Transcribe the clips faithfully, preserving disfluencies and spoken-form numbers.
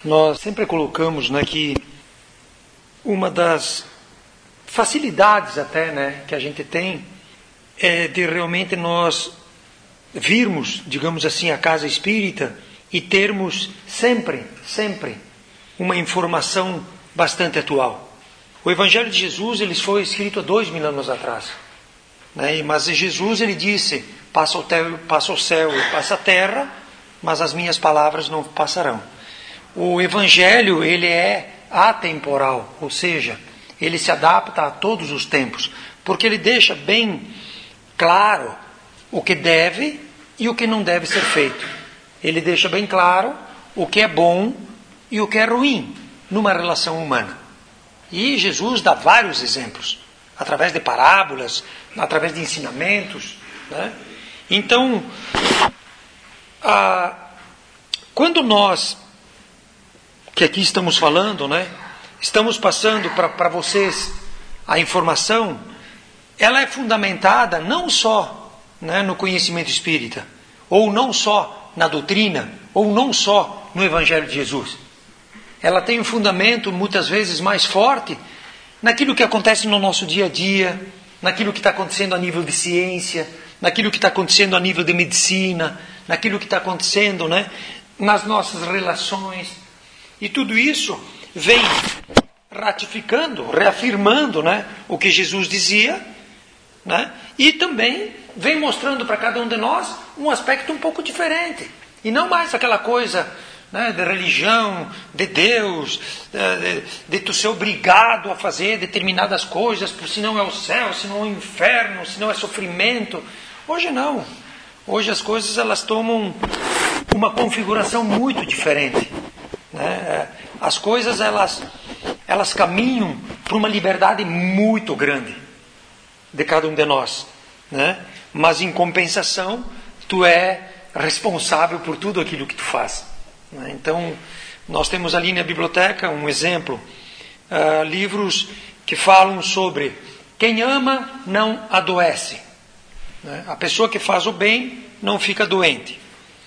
Nós sempre colocamos, né, que uma das facilidades até, né, que a gente tem é de realmente nós virmos, digamos assim, a casa espírita e termos sempre, sempre uma informação bastante atual. O Evangelho de Jesus ele foi escrito há dois mil anos atrás, né? Mas Jesus ele disse: passa o, te- passa o céu e passa a terra, mas as minhas palavras não passarão. O Evangelho ele é atemporal, ou seja, ele se adapta a todos os tempos, porque ele deixa bem claro o que deve e o que não deve ser feito. Ele deixa bem claro o que é bom e o que é ruim numa relação humana. E Jesus dá vários exemplos, através de parábolas, através de ensinamentos, né? Então, a, quando nós, que aqui estamos falando, né, estamos passando para vocês a informação, ela é fundamentada não só, né, no conhecimento espírita, ou não só na doutrina, ou não só no Evangelho de Jesus. Ela tem um fundamento muitas vezes mais forte naquilo que acontece no nosso dia a dia, naquilo que está acontecendo a nível de ciência, naquilo que está acontecendo a nível de medicina, naquilo que está acontecendo, né, nas nossas relações. E tudo isso vem ratificando, reafirmando, né, o que Jesus dizia, né, e também vem mostrando para cada um de nós um aspecto um pouco diferente. E não mais aquela coisa, né, de religião, de Deus, de, de tu ser obrigado a fazer determinadas coisas, porque senão é o céu, senão é o inferno, senão é sofrimento. Hoje não. Hoje as coisas elas tomam uma configuração muito diferente, né? As coisas elas, elas caminham para uma liberdade muito grande de cada um de nós, né? Mas em compensação tu é responsável por tudo aquilo que tu faz, né? Então nós temos ali na biblioteca um exemplo, uh, livros que falam sobre quem ama não adoece, né? A pessoa que faz o bem não fica doente.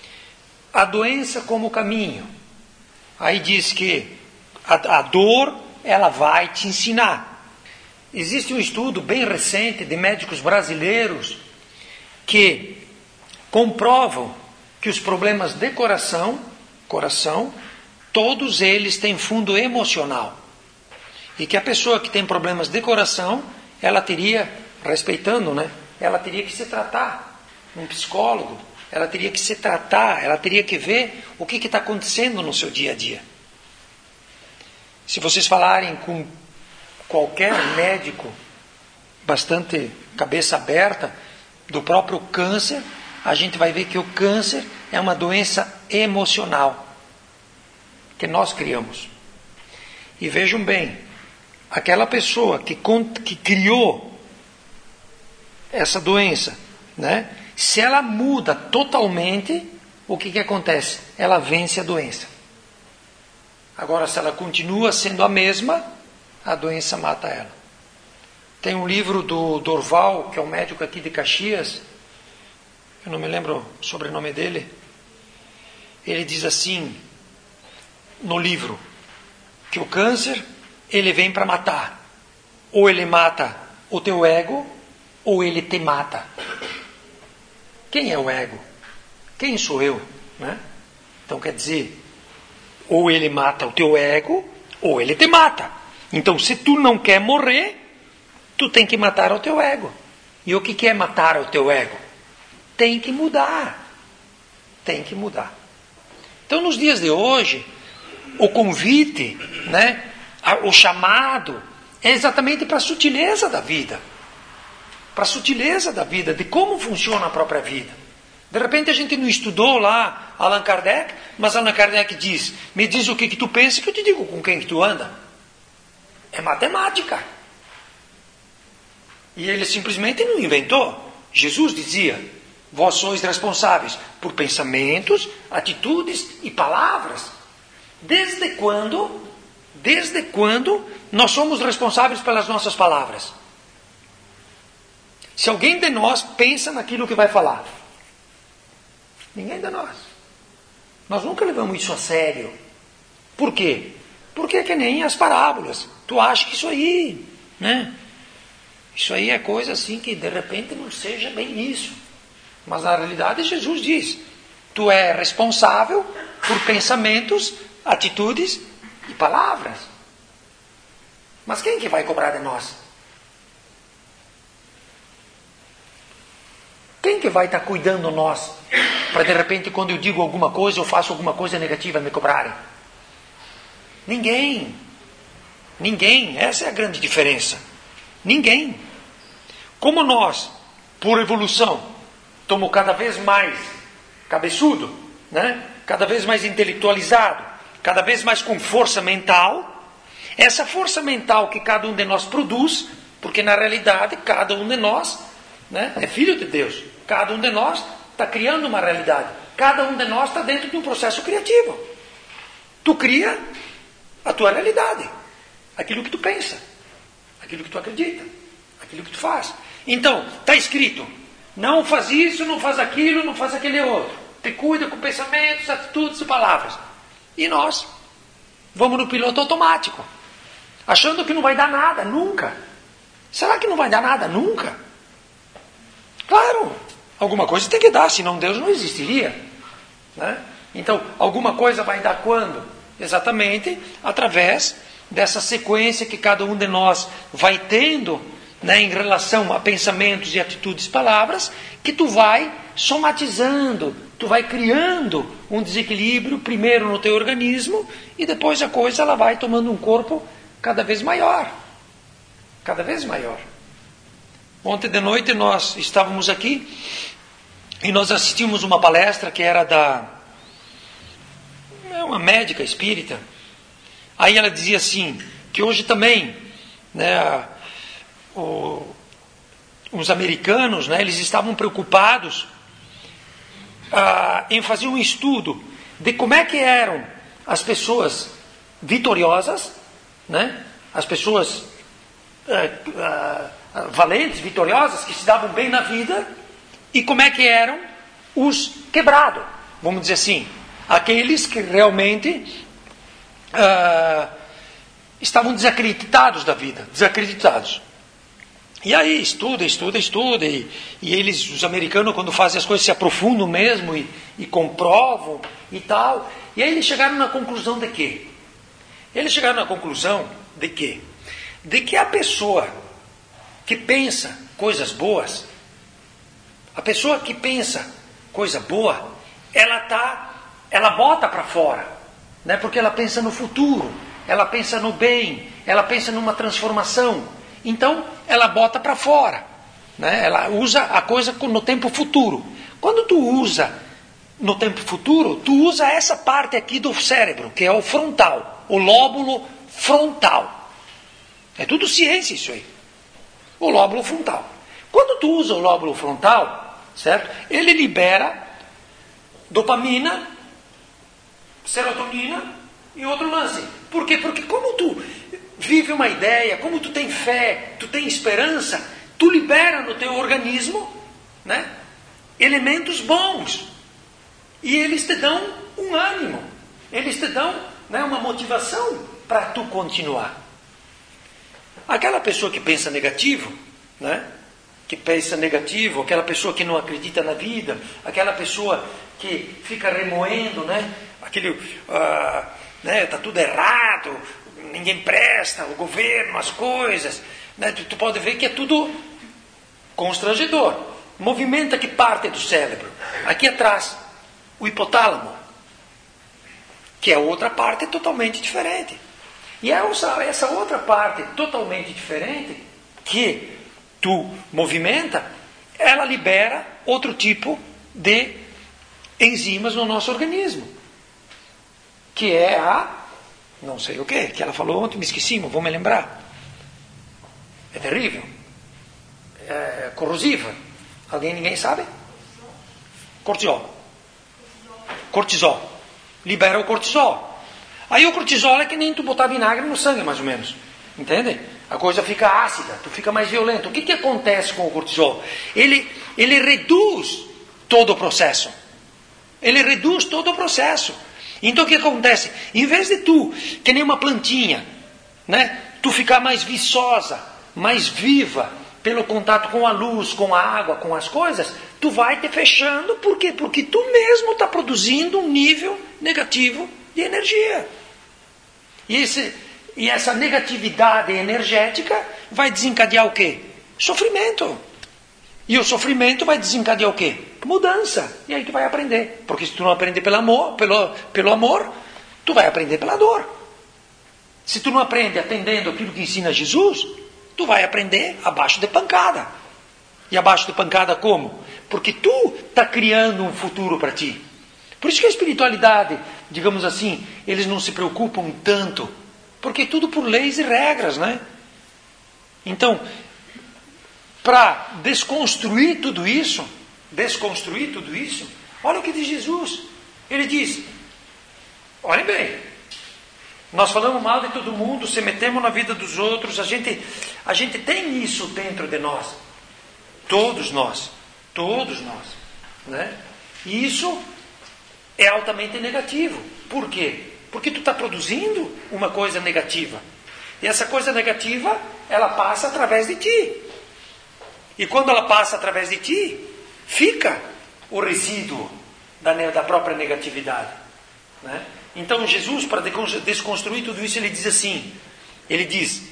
A doença como caminho. Aí diz que a, a dor ela vai te ensinar. Existe um estudo bem recente de médicos brasileiros que comprovam que os problemas de coração, coração, todos eles têm fundo emocional. E que a pessoa que tem problemas de coração, ela teria, respeitando, né? Ela teria que se tratar, um psicólogo, ela teria que se tratar, ela teria que ver o que está acontecendo no seu dia a dia. Se vocês falarem com qualquer médico, bastante cabeça aberta, do próprio câncer, a gente vai ver que o câncer é uma doença emocional que nós criamos. E vejam bem, aquela pessoa que, que criou essa doença, né? Se ela muda totalmente, o que, que acontece? Ela vence a doença. Agora, se ela continua sendo a mesma, a doença mata ela. Tem um livro do Dorval, que é um médico aqui de Caxias, eu não me lembro o sobrenome dele. Ele diz assim, no livro, que o câncer, ele vem para matar. Ou ele mata o teu ego, ou ele te mata. Quem é o ego? Quem sou eu? Né? Então quer dizer, ou ele mata o teu ego, ou ele te mata. Então se tu não quer morrer, tu tem que matar o teu ego. E o que é matar o teu ego? Tem que mudar. Tem que mudar. Então nos dias de hoje, o convite, né, o chamado, é exatamente para a sutileza da vida. Para a sutileza da vida, de como funciona a própria vida. De repente a gente não estudou lá Allan Kardec, mas Allan Kardec diz, me diz o que, que tu pensa que eu te digo com quem que tu anda. É matemática. E ele simplesmente não inventou. Jesus dizia, vós sois responsáveis por pensamentos, atitudes e palavras. Desde quando, desde quando nós somos responsáveis pelas nossas palavras? Se alguém de nós pensa naquilo que vai falar, ninguém de nós. Nós nunca levamos isso a sério. Por quê? Porque é que nem as parábolas. Tu acha que isso aí, né? Isso aí é coisa assim que de repente não seja bem isso. Mas na realidade Jesus diz, tu é responsável por pensamentos, atitudes e palavras. Mas quem que vai cobrar de nós? Quem que vai estar cuidando de nós? Para de repente quando eu digo alguma coisa, eu faço alguma coisa negativa me cobrarem? Ninguém. Ninguém. Essa é a grande diferença. Ninguém. Como nós, por evolução, estamos cada vez mais cabeçudo, né? Cada vez mais intelectualizado, cada vez mais com força mental, essa força mental que cada um de nós produz, porque na realidade cada um de nós, né, é filho de Deus, cada um de nós está criando uma realidade, cada um de nós está dentro de um processo criativo. Tu cria a tua realidade, aquilo que tu pensa, aquilo que tu acredita, aquilo que tu faz. Então, está escrito, não faz isso, não faz aquilo, não faz aquele outro. Te cuida com pensamentos, atitudes e palavras. E nós vamos no piloto automático, achando que não vai dar nada, nunca. Será que não vai dar nada, nunca? Claro, alguma coisa tem que dar, senão Deus não existiria, né? Então, alguma coisa vai dar quando? Exatamente através dessa sequência que cada um de nós vai tendo, né, em relação a pensamentos e atitudes e palavras, que tu vai somatizando, tu vai criando um desequilíbrio, primeiro no teu organismo, e depois a coisa ela vai tomando um corpo cada vez maior. Cada vez maior. Ontem de noite nós estávamos aqui e nós assistimos uma palestra que era da uma médica espírita. Aí ela dizia assim, que hoje também, né, o, os americanos, né, eles estavam preocupados ah, em fazer um estudo de como é que eram as pessoas vitoriosas, né, as pessoas ah, ah, valentes, vitoriosas, que se davam bem na vida, e como é que eram os quebrados, vamos dizer assim, aqueles que realmente ah, estavam desacreditados da vida, desacreditados. E aí estuda, estuda, estuda, e, e eles, os americanos, quando fazem as coisas, se aprofundam mesmo e, e comprovam e tal. E aí eles chegaram na conclusão de quê? Eles chegaram na conclusão de quê? De que a pessoa que pensa coisas boas, a pessoa que pensa coisa boa, ela tá, ela bota para fora, né? Porque ela pensa no futuro, ela pensa no bem, ela pensa numa transformação. Então, ela bota para fora, né? Ela usa a coisa no tempo futuro. Quando tu usa no tempo futuro, tu usa essa parte aqui do cérebro, que é o frontal, o lóbulo frontal. É tudo ciência isso aí. O lóbulo frontal. Quando tu usa o lóbulo frontal, certo? Ele libera dopamina, serotonina e outro lance. Por quê? Porque como tu vive uma ideia, como tu tem fé, tu tem esperança, tu libera no teu organismo, né, elementos bons. E eles te dão um ânimo. Eles te dão, né, uma motivação para tu continuar. Aquela pessoa que pensa negativo, né, que pensa negativo, aquela pessoa que não acredita na vida, aquela pessoa que fica remoendo, né, aquele, uh, né, tá tudo errado, ninguém presta, o governo, as coisas, né? tu, tu pode ver que é tudo constrangedor. Movimenta que parte do cérebro. Aqui atrás, o hipotálamo, que é outra parte totalmente diferente. E essa, essa outra parte totalmente diferente que tu movimenta, ela libera outro tipo de enzimas no nosso organismo, que é a não sei o que, que ela falou ontem, me esqueci, mas vou me lembrar. É terrível. É corrosiva. Alguém, ninguém sabe? Cortisol. Cortisol. Libera o cortisol. Aí o cortisol é que nem tu botar vinagre no sangue, mais ou menos. Entende? A coisa fica ácida, tu fica mais violento. O que, que acontece com o cortisol? Ele, ele reduz todo o processo. Ele reduz todo o processo. Então o que acontece? Em vez de tu, que nem uma plantinha, né? Tu ficar mais viçosa, mais viva, pelo contato com a luz, com a água, com as coisas, tu vai te fechando. Por quê? Porque tu mesmo está produzindo um nível negativo de energia. E, esse, e essa negatividade energética vai desencadear o quê? Sofrimento. E o sofrimento vai desencadear o quê? Mudança. E aí tu vai aprender. Porque se tu não aprender pelo amor, pelo, pelo amor, tu vai aprender pela dor. Se tu não aprende atendendo aquilo que ensina Jesus, tu vai aprender abaixo de pancada. E abaixo de pancada como? Porque tu está criando um futuro para ti. Por isso que a espiritualidade, digamos assim, eles não se preocupam tanto. Porque tudo por leis e regras, né? Então, para desconstruir tudo isso, desconstruir tudo isso, olha o que diz Jesus. Ele diz, olhem bem, nós falamos mal de todo mundo, se metemos na vida dos outros, a gente, a gente tem isso dentro de nós. Todos nós. Todos nós. Né? E isso é altamente negativo. Por quê? Porque tu está produzindo uma coisa negativa. E essa coisa negativa, ela passa através de ti. E quando ela passa através de ti, fica o resíduo da, da própria negatividade. Né? Então Jesus, para desconstruir tudo isso, ele diz assim, ele diz,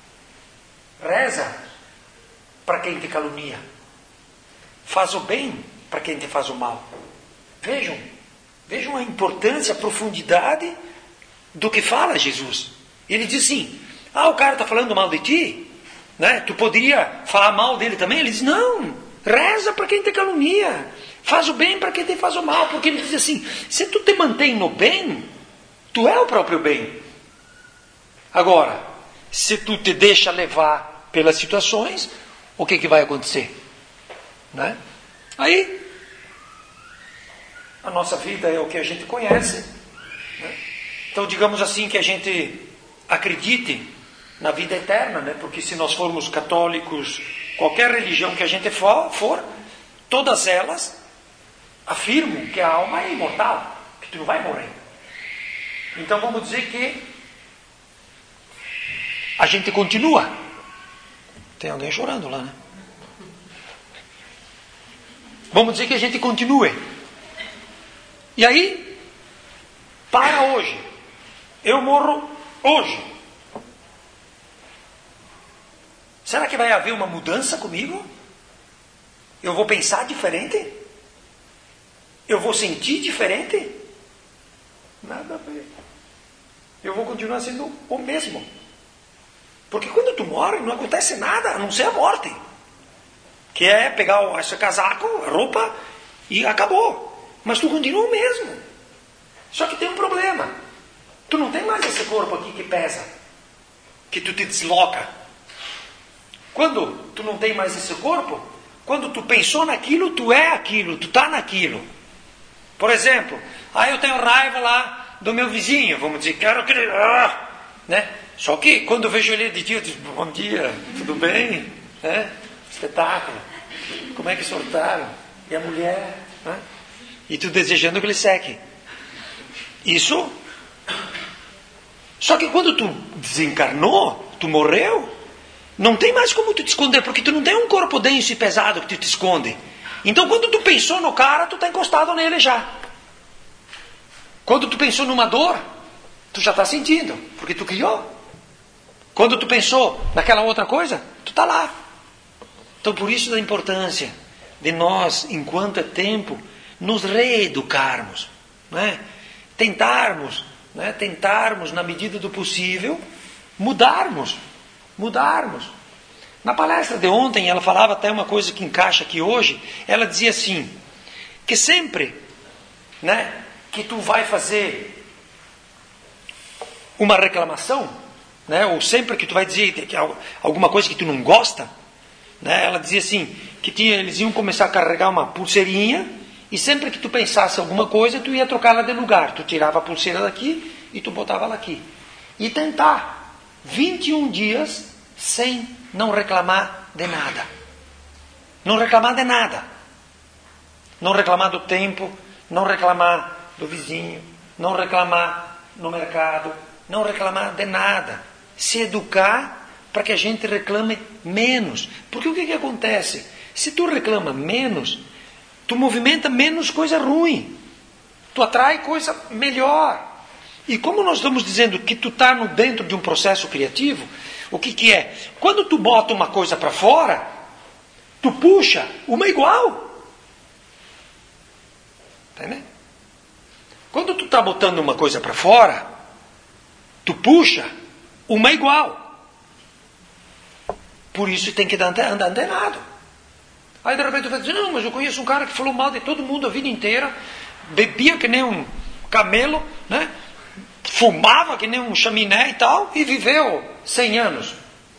reza para quem te calunia, faz o bem para quem te faz o mal. Vejam, vejam a importância, a profundidade do que fala Jesus. Ele diz assim, ah, o cara está falando mal de ti, né? Tu poderia falar mal dele também? Ele diz, não, reza para quem te calunia, faz o bem para quem te faz o mal, porque ele diz assim, se tu te mantém no bem, tu é o próprio bem. Agora, se tu te deixa levar pelas situações, o que, que vai acontecer? Né? Aí, a nossa vida é o que a gente conhece. Né? Então, digamos assim, que a gente acredite na vida eterna, né? Porque se nós formos católicos, qualquer religião que a gente for, for, todas elas afirmam que a alma é imortal, que tu não vai morrer. Então vamos dizer que a gente continua. Tem alguém chorando lá, né? Vamos dizer que a gente continue. E aí, para hoje. Eu morro hoje. Será que vai haver uma mudança comigo? Eu vou pensar diferente? Eu vou sentir diferente? Nada a ver. Eu vou continuar sendo o mesmo. Porque quando tu morre, não acontece nada, a não ser a morte. Que é pegar o esse casaco, a roupa, e acabou. Mas tu continua o mesmo. Só que tem um problema. Tu não tem mais esse corpo aqui que pesa. Que tu te desloca. Quando tu não tem mais esse corpo, quando tu pensou naquilo, tu é aquilo, tu está naquilo. Por exemplo, ah, eu tenho raiva lá do meu vizinho, vamos dizer, quero que ele... Ah, né? Só que quando eu vejo ele de dia, eu digo, bom dia, tudo bem? Né? Espetáculo. Como é que soltaram? E a mulher? Né? E tu desejando que ele seque. Isso. Só que quando tu desencarnou, tu morreu, não tem mais como tu te esconder, porque tu não tem um corpo denso e pesado que tu te esconde. Então quando tu pensou no cara, tu está encostado nele já. Quando tu pensou numa dor, tu já está sentindo, porque tu criou. Quando tu pensou naquela outra coisa, tu está lá. Então por isso da importância de nós, enquanto é tempo, nos reeducarmos, né? Tentarmos, né? Tentarmos, na medida do possível, mudarmos. Mudarmos. Na palestra de ontem, ela falava até uma coisa que encaixa aqui hoje. Ela dizia assim, que sempre, né, que tu vai fazer uma reclamação, né, ou sempre que tu vai dizer que alguma coisa que tu não gosta, né, ela dizia assim, que tinha, eles iam começar a carregar uma pulseirinha, e sempre que tu pensasse alguma coisa, tu ia trocar ela de lugar. Tu tirava a pulseira daqui e tu botava ela aqui. E tentar vinte e um dias sem não reclamar de nada. Não reclamar de nada. Não reclamar do tempo, não reclamar do vizinho, não reclamar no mercado, não reclamar de nada. Se educar para que a gente reclame menos. Porque o que, que acontece? Se tu reclama menos, tu movimenta menos coisa ruim. Tu atrai coisa melhor. E como nós estamos dizendo que tu está dentro de um processo criativo, o que, que é? Quando tu bota uma coisa para fora, tu puxa uma igual. Entendeu? Quando tu está botando uma coisa para fora, tu puxa uma igual. Por isso tem que andar antenado. Aí de repente tu vai dizer, não, mas eu conheço um cara que falou mal de todo mundo a vida inteira, bebia que nem um camelo, né? Fumava que nem um chaminé e tal, e viveu cem anos.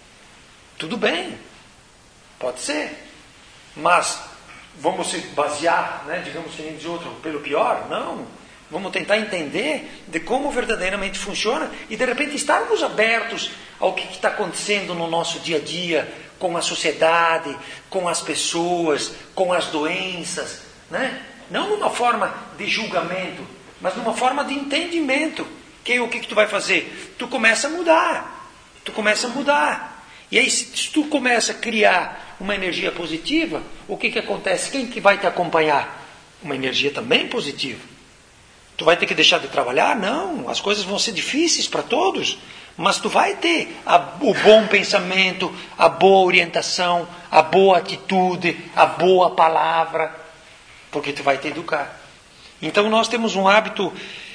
Tudo bem, pode ser. Mas vamos se basear, né, digamos que nem diz outro, pelo pior? Não. Vamos tentar entender de como verdadeiramente funciona e de repente estarmos abertos ao que está acontecendo no nosso dia a dia, com a sociedade, com as pessoas, com as doenças, né? Não numa forma de julgamento, mas numa forma de entendimento. Que o que, que tu vai fazer? Tu começa a mudar. Tu começa a mudar. E aí, se tu começa a criar uma energia positiva, o que, que acontece? Quem que vai te acompanhar? Uma energia também positiva. Tu vai ter que deixar de trabalhar? Não. As coisas vão ser difíceis para todos. Mas tu vai ter a, o bom pensamento, a boa orientação, a boa atitude, a boa palavra. Porque tu vai te educar. Então nós temos um hábito...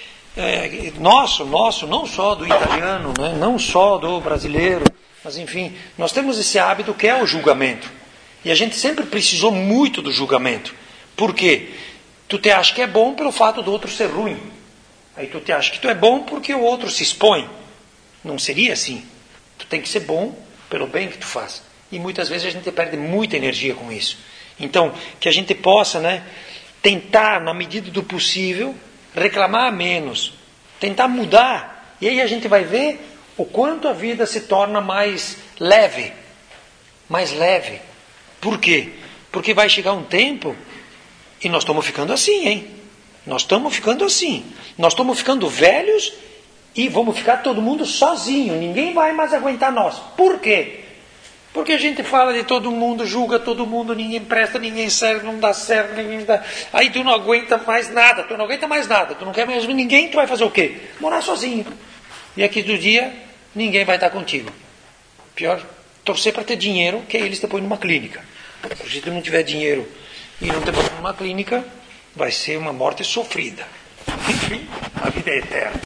É, nosso, nosso, não só do italiano, né? Não só do brasileiro, mas enfim, nós temos esse hábito que é o julgamento. E a gente sempre precisou muito do julgamento. Por quê? Tu te acha que é bom pelo fato do outro ser ruim. Aí tu te acha que tu é bom porque o outro se expõe. Não seria assim. Tu tem que ser bom pelo bem que tu faz. E muitas vezes a gente perde muita energia com isso. Então, que a gente possa, né, tentar, na medida do possível, reclamar menos, tentar mudar, e aí a gente vai ver o quanto a vida se torna mais leve, mais leve. Por quê? Porque vai chegar um tempo, e nós estamos ficando assim, hein? Nós estamos ficando assim, nós estamos ficando velhos, e vamos ficar todo mundo sozinho, ninguém vai mais aguentar nós. Por quê? Porque a gente fala de todo mundo, julga todo mundo, ninguém presta, ninguém serve, não dá certo, ninguém dá... Aí tu não aguenta mais nada, tu não aguenta mais nada, tu não quer mais ninguém, tu vai fazer o quê? Morar sozinho. E aqui do dia, ninguém vai estar contigo. Pior, torcer para ter dinheiro, que eles te põem numa clínica. Se tu não tiver dinheiro e não te põe numa clínica, vai ser uma morte sofrida. Enfim, a vida é eterna.